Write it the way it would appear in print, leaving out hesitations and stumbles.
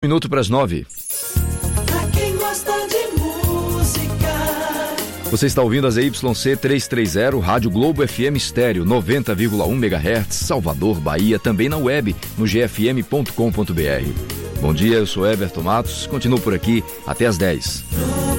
Minuto para as 9. Pra quem gosta de música. Você está ouvindo a ZYC 330, Rádio Globo FM Estéreo, 90,1 MHz, Salvador, Bahia, também na web, no gfm.com.br. Bom dia, eu sou Everton Matos, continuo por aqui até as 10.